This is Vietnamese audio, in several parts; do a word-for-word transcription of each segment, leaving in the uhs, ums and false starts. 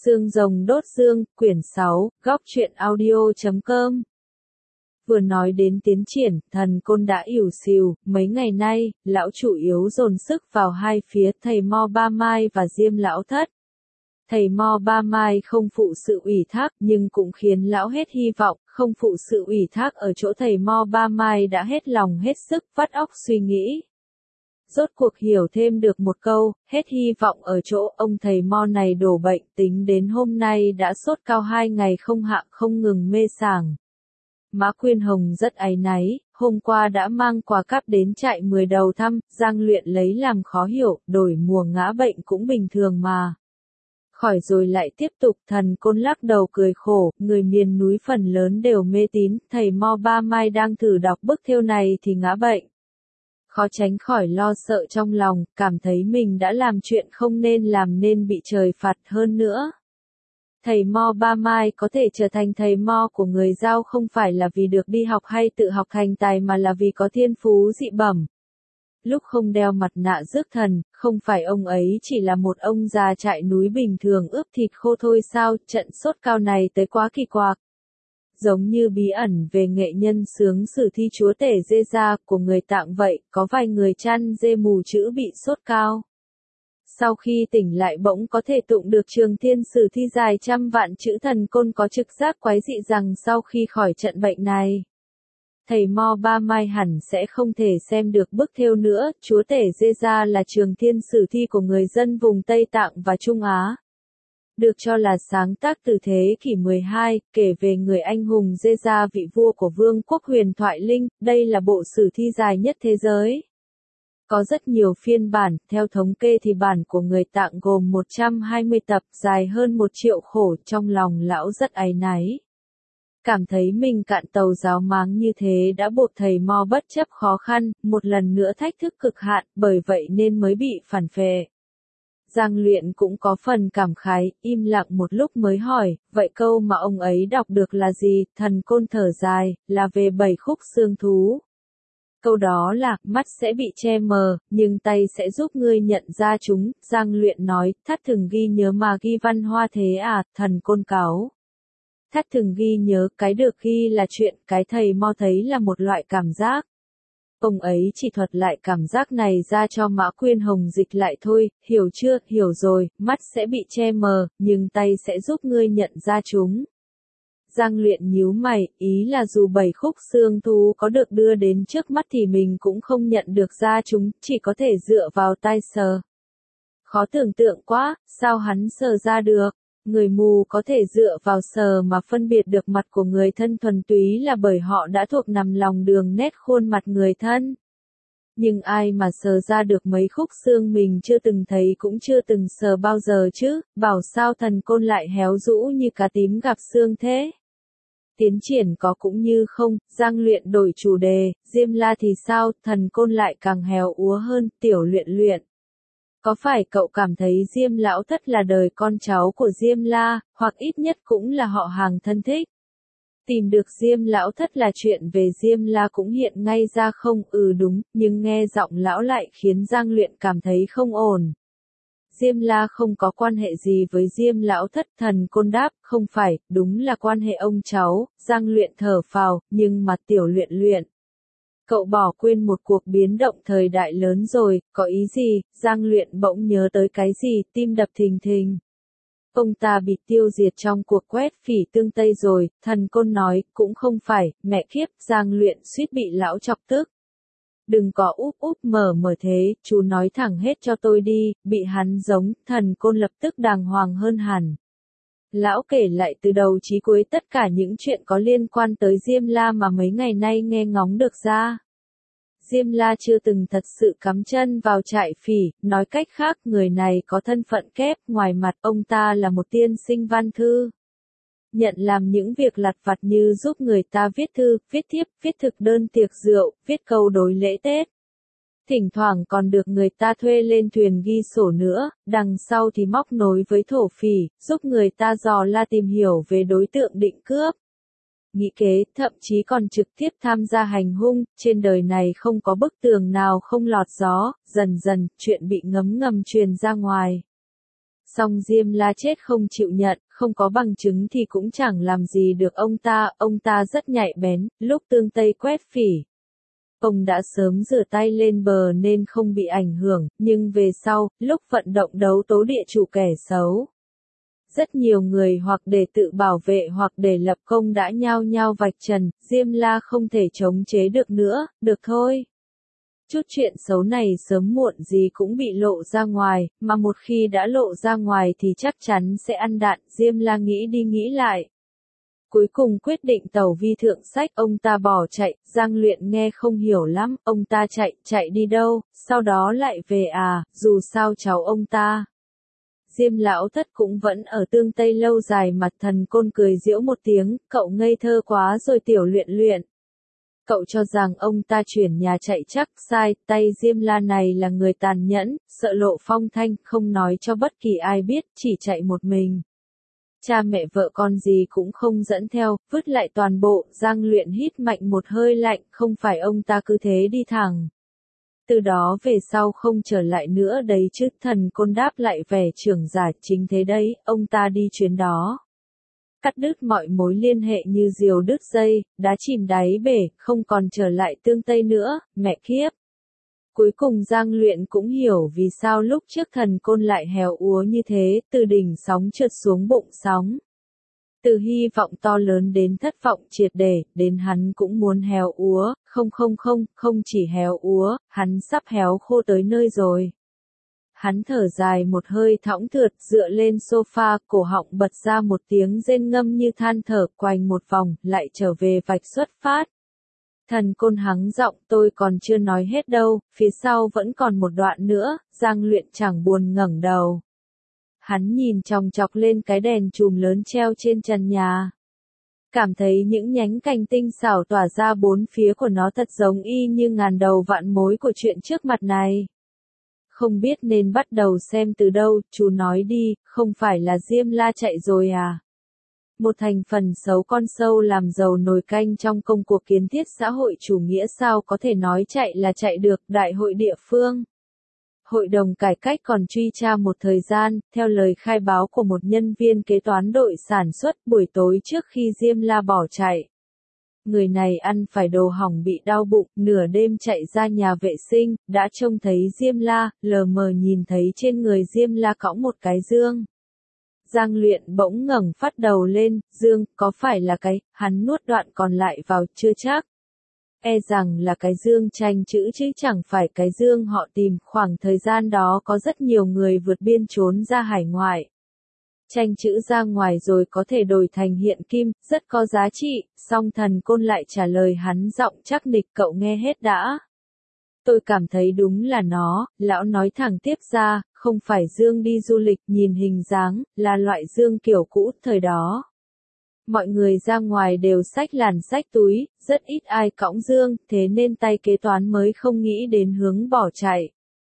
Xương rồng đốt xương, quyển sáu, góc truyện audio chấm com. Vừa nói đến tiến triển, thần côn đã ỉu xìu, mấy ngày nay, lão chủ yếu dồn sức vào hai phía thầy Mo Ba Mai và Diêm Lão Thất. Thầy Mo Ba Mai không phụ sự ủy thác nhưng cũng khiến lão hết hy vọng, không phụ sự ủy thác ở chỗ thầy Mo Ba Mai đã hết lòng hết sức vắt óc suy nghĩ. Rốt cuộc hiểu thêm được một câu, hết hy vọng ở chỗ ông thầy Mo này đổ bệnh, tính đến hôm nay đã sốt cao hai ngày không hạ không ngừng mê sảng. Mã Quyên Hồng rất áy náy, hôm qua đã mang quà cáp đến trại mười đầu thăm, Giang Luyện lấy làm khó hiểu, đổi mùa ngã bệnh cũng bình thường mà. Khỏi rồi lại tiếp tục, thần côn lắc đầu cười khổ, người miền núi phần lớn đều mê tín, thầy Mo Ba Mai đang thử đọc bức thêu này thì ngã bệnh. Khó tránh khỏi lo sợ trong lòng, cảm thấy mình đã làm chuyện không nên làm nên bị trời phạt hơn nữa. Thầy Mo Ba Mai có thể trở thành thầy Mo của người Dao không phải là vì được đi học hay tự học thành tài mà là vì có thiên phú dị bẩm. Lúc không đeo mặt nạ rước thần, không phải ông ấy chỉ là một ông già trại núi bình thường ướp thịt khô thôi sao, trận sốt cao này tới quá kỳ quặc. Giống như bí ẩn về nghệ nhân xướng sử thi chúa tể dê da của người Tạng vậy, có vài người chăn dê mù chữ bị sốt cao. Sau khi tỉnh lại bỗng có thể tụng được trường thiên sử thi dài trăm vạn chữ, thần côn có trực giác quái dị rằng sau khi khỏi trận bệnh này, thầy Mo Ba Mai hẳn sẽ không thể xem được bức thêu nữa. Chúa tể dê da là trường thiên sử thi của người dân vùng Tây Tạng và Trung Á. Được cho là sáng tác từ thế kỷ mười hai, kể về người anh hùng dê da vị vua của vương quốc huyền thoại Linh, đây là bộ sử thi dài nhất thế giới. Có rất nhiều phiên bản, theo thống kê thì bản của người Tạng gồm một trăm hai mươi tập, dài hơn một triệu khổ, trong lòng lão rất áy náy. Cảm thấy mình cạn tàu giáo máng như thế đã buộc thầy Mo bất chấp khó khăn, một lần nữa thách thức cực hạn, bởi vậy nên mới bị phản phệ. Giang Luyện cũng có phần cảm khái, im lặng một lúc mới hỏi, vậy câu mà ông ấy đọc được là gì? Thần côn thở dài, là về bảy khúc xương thú. Câu đó là, mắt sẽ bị che mờ, nhưng tay sẽ giúp ngươi nhận ra chúng. Giang Luyện nói, thắt thừng ghi nhớ mà ghi văn hoa thế à, thần côn cáu. Thắt thừng ghi nhớ, cái được ghi là chuyện, cái thầy Mo thấy là một loại cảm giác. Ông ấy chỉ thuật lại cảm giác này ra cho Mã Quyên Hồng dịch lại thôi, hiểu chưa, hiểu rồi, mắt sẽ bị che mờ, nhưng tay sẽ giúp ngươi nhận ra chúng. Giang Luyện nhíu mày, ý là dù bảy khúc xương thú có được đưa đến trước mắt thì mình cũng không nhận được ra chúng, chỉ có thể dựa vào tai sờ. Khó tưởng tượng quá, sao hắn sờ ra được? Người mù có thể dựa vào sờ mà phân biệt được mặt của người thân thuần túy là bởi họ đã thuộc nằm lòng đường nét khuôn mặt người thân. Nhưng ai mà sờ ra được mấy khúc xương mình chưa từng thấy cũng chưa từng sờ bao giờ chứ, bảo sao thần côn lại héo rũ như cá tím gặp xương thế. Tiến triển có cũng như không, Giang Luyện đổi chủ đề, Diêm La thì sao, thần côn lại càng héo úa hơn, Tiểu Luyện Luyện. Có phải cậu cảm thấy Diêm Lão Thất là đời con cháu của Diêm La, hoặc ít nhất cũng là họ hàng thân thích? Tìm được Diêm Lão Thất là chuyện về Diêm La cũng hiện ngay ra không? Ừ đúng, nhưng nghe giọng lão lại khiến Giang Luyện cảm thấy không ổn. Diêm La không có quan hệ gì với Diêm Lão Thất, thần côn đáp, không phải, đúng là quan hệ ông cháu. Giang Luyện thở phào, nhưng mà Tiểu Luyện Luyện. Cậu bỏ quên một cuộc biến động thời đại lớn rồi, có ý gì? Giang Luyện bỗng nhớ tới cái gì, tim đập thình thình. Ông ta bị tiêu diệt trong cuộc quét phỉ tương Tây rồi, thần côn nói, cũng không phải, mẹ kiếp, Giang Luyện suýt bị lão chọc tức. Đừng có úp úp mở mở thế, chú nói thẳng hết cho tôi đi, bị hắn giống, thần côn lập tức đàng hoàng hơn hẳn. Lão kể lại từ đầu chí cuối tất cả những chuyện có liên quan tới Diêm La mà mấy ngày nay nghe ngóng được ra. Diêm La chưa từng thật sự cắm chân vào trại phỉ, nói cách khác người này có thân phận kép, ngoài mặt ông ta là một tiên sinh văn thư. Nhận làm những việc lặt vặt như giúp người ta viết thư, viết thiếp, viết thực đơn tiệc rượu, viết câu đối lễ Tết. Thỉnh thoảng còn được người ta thuê lên thuyền ghi sổ nữa, đằng sau thì móc nối với thổ phỉ, giúp người ta dò la tìm hiểu về đối tượng định cướp. Nghĩ kế, thậm chí còn trực tiếp tham gia hành hung, trên đời này không có bức tường nào không lọt gió, dần dần, chuyện bị ngấm ngầm truyền ra ngoài. Song Diêm La chết không chịu nhận, không có bằng chứng thì cũng chẳng làm gì được ông ta, ông ta rất nhạy bén, lúc tương Tây quét phỉ. Ông đã sớm rửa tay lên bờ nên không bị ảnh hưởng, nhưng về sau, lúc vận động đấu tố địa chủ kẻ xấu. Rất nhiều người hoặc để tự bảo vệ hoặc để lập công đã nhao nhao vạch trần, Diêm La không thể chống chế được nữa, được thôi. Chút chuyện xấu này sớm muộn gì cũng bị lộ ra ngoài, mà một khi đã lộ ra ngoài thì chắc chắn sẽ ăn đạn, Diêm La nghĩ đi nghĩ lại. Cuối cùng quyết định tẩu vi thượng sách, ông ta bỏ chạy, Giang Luyện nghe không hiểu lắm, ông ta chạy, chạy đi đâu, sau đó lại về à, dù sao cháu ông ta. Diêm lão thất cũng vẫn ở tương Tây lâu dài, mặt Thần Côn cười giễu một tiếng, cậu ngây thơ quá rồi Tiểu Luyện Luyện. Cậu cho rằng ông ta chuyển nhà chạy chắc, sai, tay Diêm La này là người tàn nhẫn, sợ lộ phong thanh, không nói cho bất kỳ ai biết, chỉ chạy một mình. Cha mẹ vợ con gì cũng không dẫn theo, vứt lại toàn bộ, Giang Luyện hít mạnh một hơi lạnh, không phải ông ta cứ thế đi thẳng. Từ đó về sau không trở lại nữa đấy chứ, Thần Côn đáp lại vẻ trưởng giả, chính thế đấy, ông ta đi chuyến đó. Cắt đứt mọi mối liên hệ như diều đứt dây, đá chìm đáy bể, không còn trở lại tương Tây nữa, mẹ kiếp. Cuối cùng Giang Luyện cũng hiểu vì sao lúc trước Thần Côn lại héo úa như thế, từ đỉnh sóng trượt xuống bụng sóng. Từ hy vọng to lớn đến thất vọng triệt để, đến hắn cũng muốn héo úa, không không không, không chỉ héo úa, hắn sắp héo khô tới nơi rồi. Hắn thở dài một hơi thõng thượt, dựa lên sofa, cổ họng bật ra một tiếng rên ngâm như than thở, quanh một vòng, lại trở về vạch xuất phát. Thần Côn hắng giọng, tôi còn chưa nói hết đâu, phía sau vẫn còn một đoạn nữa, Giang Luyện chẳng buồn ngẩng đầu. Hắn nhìn chòng chọc lên cái đèn chùm lớn treo trên trần nhà. Cảm thấy những nhánh cành tinh xảo tỏa ra bốn phía của nó thật giống y như ngàn đầu vạn mối của chuyện trước mặt này. Không biết nên bắt đầu xem từ đâu, chú nói đi, không phải là Diêm La chạy rồi à? Một thành phần xấu con sâu làm dầu nồi canh trong công cuộc kiến thiết xã hội chủ nghĩa sao có thể nói chạy là chạy được, đại hội địa phương. Hội đồng cải cách còn truy tra một thời gian, theo lời khai báo của một nhân viên kế toán đội sản xuất buổi tối trước khi Diêm La bỏ chạy. Người này ăn phải đồ hỏng bị đau bụng, nửa đêm chạy ra nhà vệ sinh, đã trông thấy Diêm La, lờ mờ nhìn thấy trên người Diêm La cõng một cái dương. Giang Luyện bỗng ngẩng phát đầu lên, dương, có phải là cái, hắn nuốt đoạn còn lại vào, chưa chắc. E rằng là cái dương tranh chữ chứ chẳng phải cái dương họ tìm, khoảng thời gian đó có rất nhiều người vượt biên trốn ra hải ngoại. Tranh chữ ra ngoài rồi có thể đổi thành hiện kim, rất có giá trị, song Thần Côn lại trả lời hắn giọng chắc nịch, cậu nghe hết đã. Tôi cảm thấy đúng là nó, lão nói thẳng tiếp ra, không phải dương đi du lịch, nhìn hình dáng, là loại dương kiểu cũ thời đó. Mọi người ra ngoài đều xách làn xách túi, rất ít ai cõng dương, thế nên tay kế toán mới không nghĩ đến hướng bỏ chạy.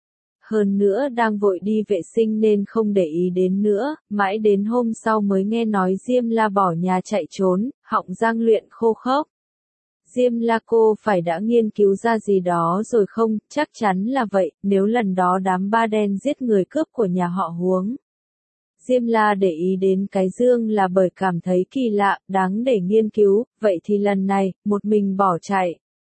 Hơn nữa đang vội đi vệ sinh nên không để ý đến nữa, mãi đến hôm sau mới nghe nói Diêm La bỏ nhà chạy trốn, họng Giang Luyện khô khốc. Diêm La cô phải đã nghiên cứu ra gì đó rồi không, chắc chắn là vậy, nếu lần đó đám ba đen giết người cướp của nhà họ Huống. Diêm La để ý đến cái dương là bởi cảm thấy kỳ lạ, đáng để nghiên cứu, vậy thì lần này, một mình bỏ chạy.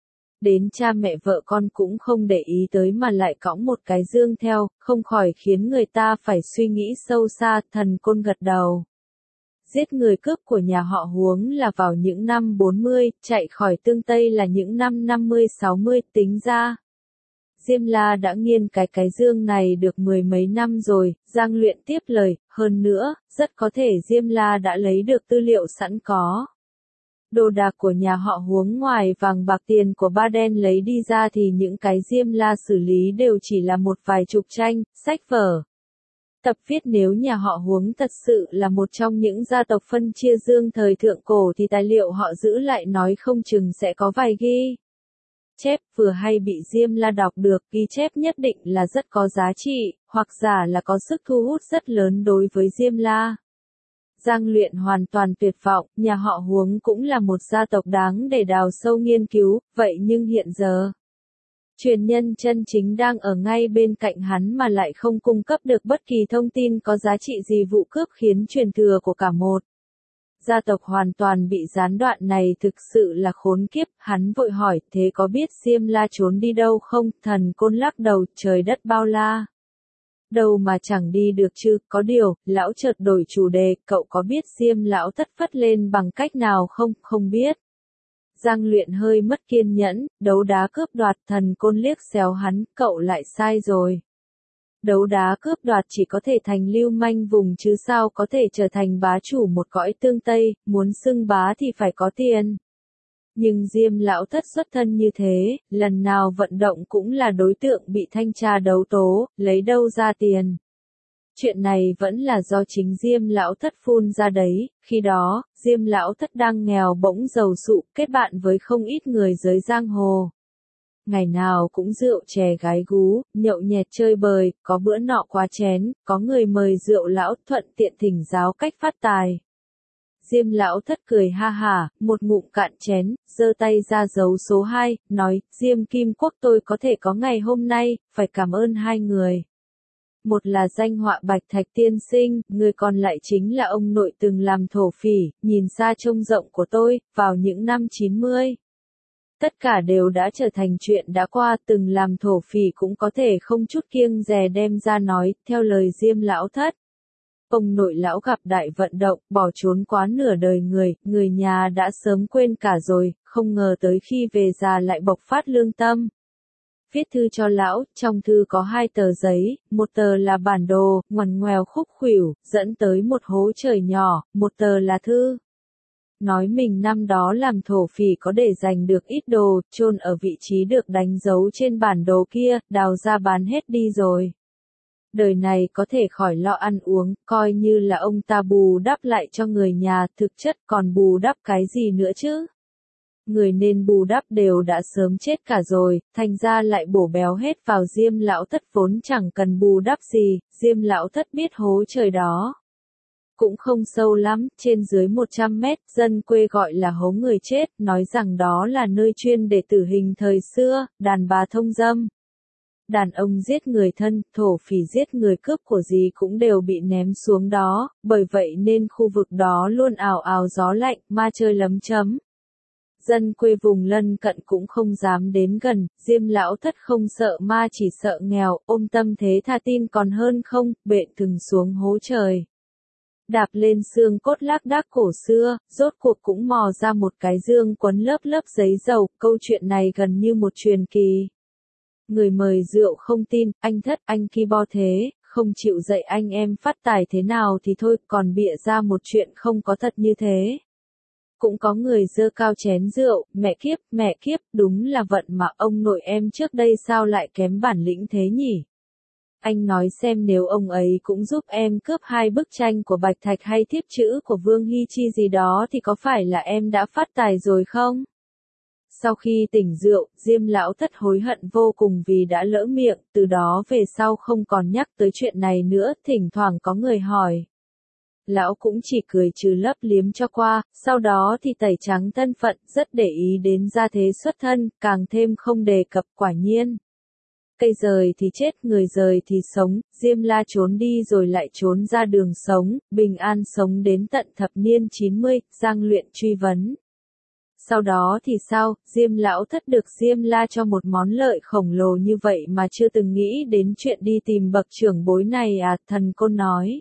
Đến cha mẹ vợ con cũng không để ý tới mà lại cõng một cái dương theo, không khỏi khiến người ta phải suy nghĩ sâu xa, Thần Côn gật đầu. Giết người cướp của nhà họ Huống là vào những năm bốn mươi, chạy khỏi tương Tây là những năm năm mươi sáu mươi, tính ra. Diêm La đã nghiên cái cái dương này được mười mấy năm rồi, Giang Luyện tiếp lời, hơn nữa, rất có thể Diêm La đã lấy được tư liệu sẵn có. Đồ đạc của nhà họ Huống ngoài vàng bạc tiền của ba đen lấy đi ra thì những cái Diêm La xử lý đều chỉ là một vài chục tranh, sách vở. Tập viết nếu nhà họ Huống thật sự là một trong những gia tộc phân chia dương thời thượng cổ thì tài liệu họ giữ lại nói không chừng sẽ có vài ghi chép vừa hay bị Diêm La đọc được, ghi chép nhất định là rất có giá trị, hoặc giả là có sức thu hút rất lớn đối với Diêm La. Giang Luyện hoàn toàn tuyệt vọng, nhà họ Huống cũng là một gia tộc đáng để đào sâu nghiên cứu, vậy nhưng hiện giờ, Truyền nhân chân chính đang ở ngay bên cạnh hắn mà lại không cung cấp được bất kỳ thông tin có giá trị gì, vụ cướp khiến truyền thừa của cả một gia tộc hoàn toàn bị gián đoạn này thực sự là khốn kiếp. Hắn vội hỏi, thế có biết Diêm La trốn đi đâu không? Thần Côn lắc đầu, trời đất bao la. Đâu mà chẳng đi được chứ, có điều, lão chợt đổi chủ đề, cậu có biết Diêm lão thất phất lên bằng cách nào không? Không biết. Giang Luyện hơi mất kiên nhẫn, đấu đá cướp đoạt. Thần Côn liếc xéo hắn, cậu lại sai rồi. Đấu đá cướp đoạt chỉ có thể thành lưu manh vùng chứ sao có thể trở thành bá chủ một cõi tương Tây, muốn xưng bá thì phải có tiền. Nhưng Diêm lão thất xuất thân như thế, lần nào vận động cũng là đối tượng bị thanh tra đấu tố, lấy đâu ra tiền. Chuyện này vẫn là do chính Diêm lão thất phun ra đấy, khi đó, Diêm lão thất đang nghèo bỗng giàu sụ, kết bạn với không ít người giới giang hồ. Ngày nào cũng rượu chè gái gú, nhậu nhẹt chơi bời, có bữa nọ quá chén, có người mời rượu lão, thuận tiện thỉnh giáo cách phát tài. Diêm lão thất cười ha hả, một ngụm cạn chén, giơ tay ra dấu số hai, nói, Diêm Kim Quốc tôi có thể có ngày hôm nay, phải cảm ơn hai người. Một là danh họa Bạch Thạch tiên sinh, người còn lại chính là ông nội từng làm thổ phỉ, nhìn xa trông rộng của tôi, vào những năm chín mươi. Tất cả đều đã trở thành chuyện đã qua, từng làm thổ phỉ cũng có thể không chút kiêng dè đem ra nói, theo lời Diêm lão thất. Ông nội lão gặp đại vận động, bỏ trốn quá nửa đời người, người nhà đã sớm quên cả rồi, không ngờ tới khi về già lại bộc phát lương tâm. Viết thư cho lão, trong thư có hai tờ giấy, một tờ là bản đồ, ngoằn ngoèo khúc khuỷu, dẫn tới một hố trời nhỏ, một tờ là thư. Nói mình năm đó làm thổ phỉ có để giành được ít đồ, chôn ở vị trí được đánh dấu trên bản đồ kia, đào ra bán hết đi rồi. Đời này có thể khỏi lo ăn uống, coi như là ông ta bù đắp lại cho người nhà, thực chất còn bù đắp cái gì nữa chứ? Người nên bù đắp đều đã sớm chết cả rồi, thành ra lại bổ béo hết vào Diêm lão thất vốn chẳng cần bù đắp gì, Diêm lão thất biết hố trời đó. Cũng không sâu lắm, trên dưới một trăm mét, dân quê gọi là hố người chết, nói rằng đó là nơi chuyên để tử hình thời xưa, đàn bà thông dâm. Đàn ông giết người thân, thổ phỉ giết người cướp của gì cũng đều bị ném xuống đó, bởi vậy nên khu vực đó luôn ào ào gió lạnh, ma chơi lấm chấm. Dân quê vùng lân cận cũng không dám đến gần, Diêm lão thất không sợ ma chỉ sợ nghèo, ôm tâm thế tha tin còn hơn không, bện thừng xuống hố trời. Đạp lên xương cốt lác đác cổ xưa, rốt cuộc cũng mò ra một cái dương quấn lớp lớp giấy dầu, câu chuyện này gần như một truyền kỳ. Người mời rượu không tin, anh thất anh ki bo thế, không chịu dạy anh em phát tài thế nào thì thôi, còn bịa ra một chuyện không có thật như thế. Cũng có người giơ cao chén rượu, mẹ kiếp, mẹ kiếp, đúng là vận mà ông nội em trước đây sao lại kém bản lĩnh thế nhỉ? Anh nói xem nếu ông ấy cũng giúp em cướp hai bức tranh của Bạch Thạch hay thiếp chữ của Vương Hy Chi gì đó thì có phải là em đã phát tài rồi không? Sau khi tỉnh rượu, Diêm lão thất hối hận vô cùng vì đã lỡ miệng, từ đó về sau không còn nhắc tới chuyện này nữa, thỉnh thoảng có người hỏi. Lão cũng chỉ cười trừ lấp liếm cho qua, sau đó thì tẩy trắng thân phận, rất để ý đến gia thế xuất thân, càng thêm không đề cập quả nhiên. Cây rời thì chết, người rời thì sống, Diêm La trốn đi rồi lại trốn ra đường sống, bình an sống đến tận thập niên chín mươi, Giang Luyện truy vấn. Sau đó thì sao, Diêm lão thất được Diêm La cho một món lợi khổng lồ như vậy mà chưa từng nghĩ đến chuyện đi tìm bậc trưởng bối này à, Thần Côn nói.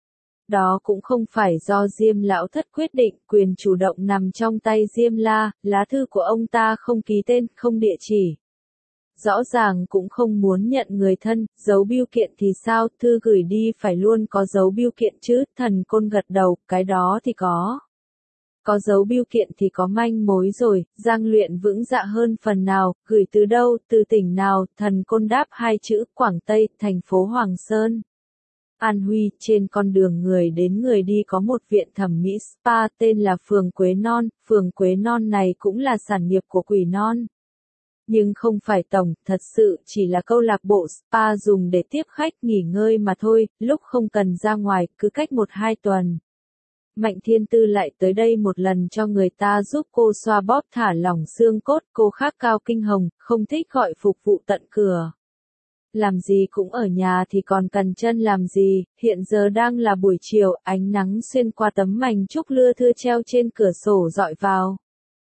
Đó cũng không phải do Diêm lão thất quyết định, quyền chủ động nằm trong tay Diêm La, lá thư của ông ta không ký tên, không địa chỉ. Rõ ràng cũng không muốn nhận người thân, dấu bưu kiện thì sao, thư gửi đi phải luôn có dấu bưu kiện chứ, Thần Côn gật đầu, cái đó thì có. Có dấu bưu kiện thì có manh mối rồi, Giang Luyện vững dạ hơn phần nào, gửi từ đâu, từ tỉnh nào, Thần Côn đáp hai chữ, Quảng Tây, thành phố Hoàng Sơn. An Huy, trên con đường người đến người đi có một viện thẩm mỹ spa tên là Phường Quế Non, Phường Quế Non này cũng là sản nghiệp của Quỷ Non. Nhưng không phải tổng, thật sự chỉ là câu lạc bộ spa dùng để tiếp khách nghỉ ngơi mà thôi, lúc không cần ra ngoài, cứ cách một hai tuần. Mạnh Thiên Tư lại tới đây một lần cho người ta giúp cô xoa bóp thả lỏng xương cốt, cô khác Cao Kinh Hồng, không thích gọi phục vụ tận cửa. Làm gì cũng ở nhà thì còn cần chân làm gì, hiện giờ đang là buổi chiều, ánh nắng xuyên qua tấm mành trúc lưa thưa treo trên cửa sổ dọi vào.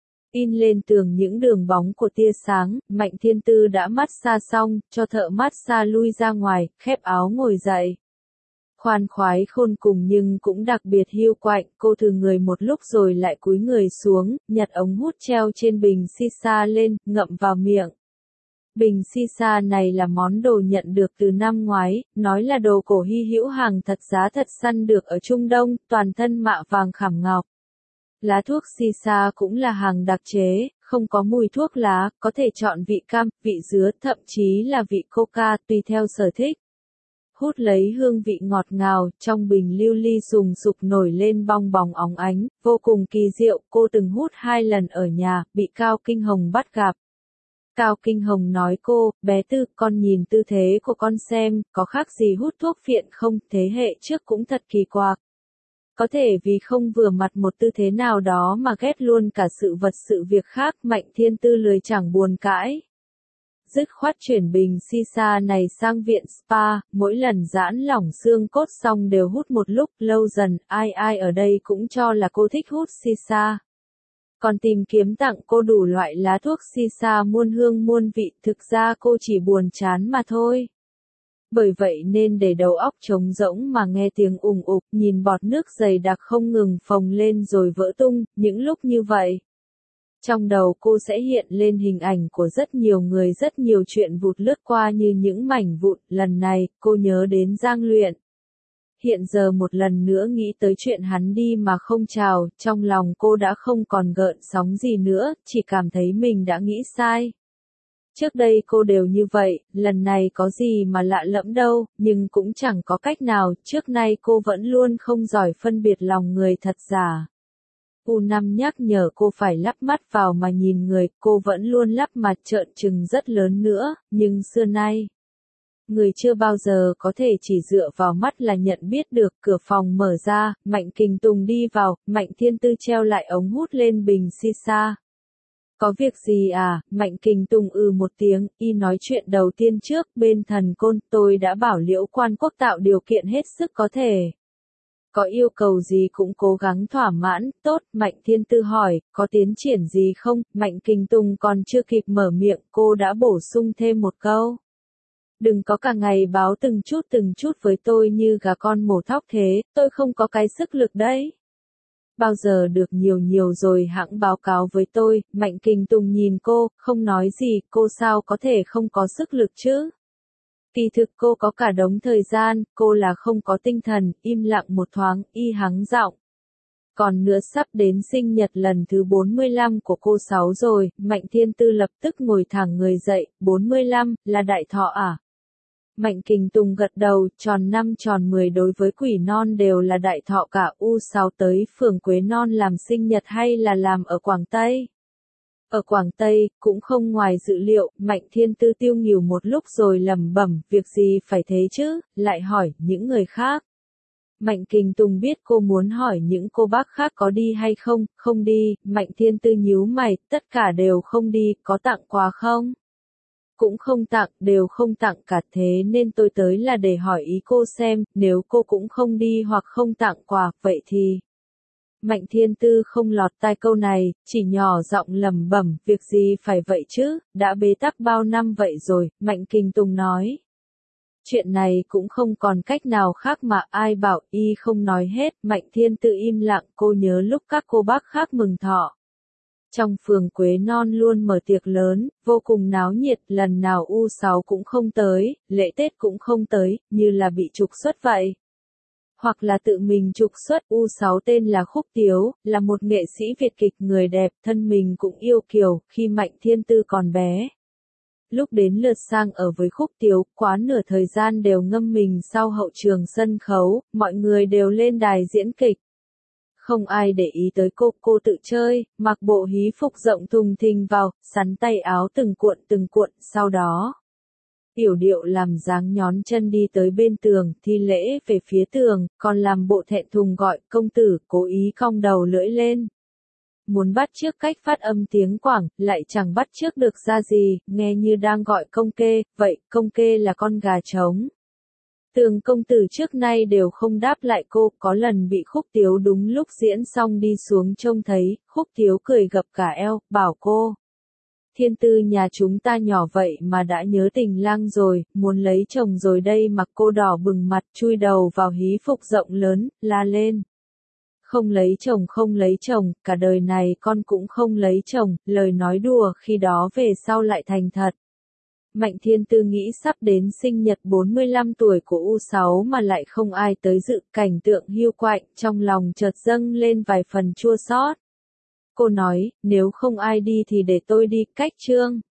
In lên tường những đường bóng của tia sáng, Mạnh Thiên Tư đã massage xong, cho thợ massage lui ra ngoài, khép áo ngồi dậy. Khoan khoái khôn cùng nhưng cũng đặc biệt hiu quạnh, cô thử người một lúc rồi lại cúi người xuống, nhặt ống hút treo trên bình sisa lên, ngậm vào miệng. Bình sisa này là món đồ nhận được từ năm ngoái, nói là đồ cổ hy hữu hàng thật giá thật săn được ở Trung Đông, toàn thân mạ vàng khảm ngọc. Lá thuốc sisa cũng là hàng đặc chế, không có mùi thuốc lá, có thể chọn vị cam, vị dứa, thậm chí là vị coca, tùy theo sở thích. Hút lấy hương vị ngọt ngào, trong bình lưu ly sùng sục nổi lên bong bóng óng ánh, vô cùng kỳ diệu, cô từng hút hai lần ở nhà, bị Cao Kinh Hồng bắt gặp. Cao Kinh Hồng nói cô, bé Tư, con nhìn tư thế của con xem, có khác gì hút thuốc phiện không, thế hệ trước cũng thật kỳ quặc. Có thể vì không vừa mặt một tư thế nào đó mà ghét luôn cả sự vật sự việc khác, Mạnh Thiên Tư lười chẳng buồn cãi. Dứt khoát chuyển bình sisa này sang viện spa, mỗi lần giãn lỏng xương cốt xong đều hút một lúc, lâu dần, ai ai ở đây cũng cho là cô thích hút sisa. Còn tìm kiếm tặng cô đủ loại lá thuốc sisa muôn hương muôn vị, thực ra cô chỉ buồn chán mà thôi. Bởi vậy nên để đầu óc trống rỗng mà nghe tiếng ùng ục, nhìn bọt nước dày đặc không ngừng phồng lên rồi vỡ tung, những lúc như vậy. Trong đầu cô sẽ hiện lên hình ảnh của rất nhiều người, rất nhiều chuyện vụt lướt qua như những mảnh vụn, lần này, cô nhớ đến Giang Luyện. Hiện giờ một lần nữa nghĩ tới chuyện hắn đi mà không chào, trong lòng cô đã không còn gợn sóng gì nữa, chỉ cảm thấy mình đã nghĩ sai. Trước đây cô đều như vậy, lần này có gì mà lạ lẫm đâu, nhưng cũng chẳng có cách nào, trước nay cô vẫn luôn không giỏi phân biệt lòng người thật giả. u năm nhắc nhở cô phải lắp mắt vào mà nhìn người, cô vẫn luôn lắp mặt trợn trừng rất lớn nữa, nhưng xưa nay, người chưa bao giờ có thể chỉ dựa vào mắt là nhận biết được. Cửa phòng mở ra, Mạnh Kình Tùng đi vào, Mạnh Thiên Tư treo lại ống hút lên bình sisa. Có việc gì à, Mạnh Kình Tùng ừ một tiếng, y nói chuyện đầu tiên trước, bên Thần Côn, tôi đã bảo Liễu Quan Quốc tạo điều kiện hết sức có thể. Có yêu cầu gì cũng cố gắng thỏa mãn, tốt, Mạnh Thiên Tư hỏi, có tiến triển gì không, Mạnh Kình Tùng còn chưa kịp mở miệng, cô đã bổ sung thêm một câu. Đừng có cả ngày báo từng chút từng chút với tôi như gà con mổ thóc thế, tôi không có cái sức lực đấy. Bao giờ được nhiều nhiều rồi hãng báo cáo với tôi, Mạnh Kình Tùng nhìn cô, không nói gì, cô sao có thể không có sức lực chứ? Kỳ thực cô có cả đống thời gian, cô là không có tinh thần, im lặng một thoáng, y hắng giọng. Còn nữa sắp đến sinh nhật lần thứ bốn mươi lăm của cô Sáu rồi, Mạnh Thiên Tư lập tức ngồi thẳng người dậy, bốn mươi lăm, là đại thọ à? Mạnh Kình Tùng gật đầu, tròn năm tròn mười đối với Quỷ Non đều là đại thọ cả. U sáu tới phường Quế Non làm sinh nhật hay là làm ở Quảng Tây? Ở Quảng Tây, cũng không ngoài dự liệu, Mạnh Thiên Tư tiêu nghỉu một lúc rồi lẩm bẩm, việc gì phải thế chứ, lại hỏi những người khác. Mạnh Kình Tùng biết cô muốn hỏi những cô bác khác có đi hay không, không đi, Mạnh Thiên Tư nhíu mày, tất cả đều không đi, có tặng quà không? Cũng không tặng, đều không tặng cả, thế nên tôi tới là để hỏi ý cô xem, nếu cô cũng không đi hoặc không tặng quà, vậy thì... Mạnh Thiên Tư không lọt tai câu này, chỉ nhỏ giọng lẩm bẩm, việc gì phải vậy chứ, đã bế tắc bao năm vậy rồi, Mạnh Kình Tùng nói. Chuyện này cũng không còn cách nào khác mà, ai bảo y không nói hết, Mạnh Thiên Tư im lặng, cô nhớ lúc các cô bác khác mừng thọ. Trong phường Quế Non luôn mở tiệc lớn, vô cùng náo nhiệt, lần nào U sáu cũng không tới, lễ Tết cũng không tới, như là bị trục xuất vậy. Hoặc là tự mình trục xuất. U sáu tên là Khúc Tiếu, là một nghệ sĩ Việt kịch người đẹp, thân mình cũng yêu kiều, khi Mạnh Thiên Tư còn bé. Lúc đến lượt sang ở với Khúc Tiếu, quá nửa thời gian đều ngâm mình sau hậu trường sân khấu, mọi người đều lên đài diễn kịch. Không ai để ý tới cô, cô tự chơi, mặc bộ hí phục rộng thùng thình vào, sắn tay áo từng cuộn từng cuộn, sau đó. Yểu điệu làm dáng nhón chân đi tới bên tường, thi lễ về phía tường, còn làm bộ thẹn thùng gọi, công tử, cố ý cong đầu lưỡi lên. Muốn bắt chước cách phát âm tiếng Quảng, lại chẳng bắt chước được ra gì, nghe như đang gọi công kê, vậy, công kê là con gà trống. Tường công tử trước nay đều không đáp lại cô, có lần bị Khúc Tiếu đúng lúc diễn xong đi xuống trông thấy, Khúc Tiếu cười gập cả eo, bảo cô. Thiên tư nhà chúng ta nhỏ vậy mà đã nhớ tình lang rồi, muốn lấy chồng rồi đây, mặc cô đỏ bừng mặt, chui đầu vào hí phục rộng lớn, la lên. Không lấy chồng không lấy chồng, cả đời này con cũng không lấy chồng, lời nói đùa khi đó về sau lại thành thật. Mạnh Thiên Tư nghĩ sắp đến sinh nhật bốn mươi lăm tuổi của U sáu mà lại không ai tới dự, cảnh tượng hiu quạnh, trong lòng chợt dâng lên vài phần chua xót. Cô nói, nếu không ai đi thì để tôi đi, cách Trương.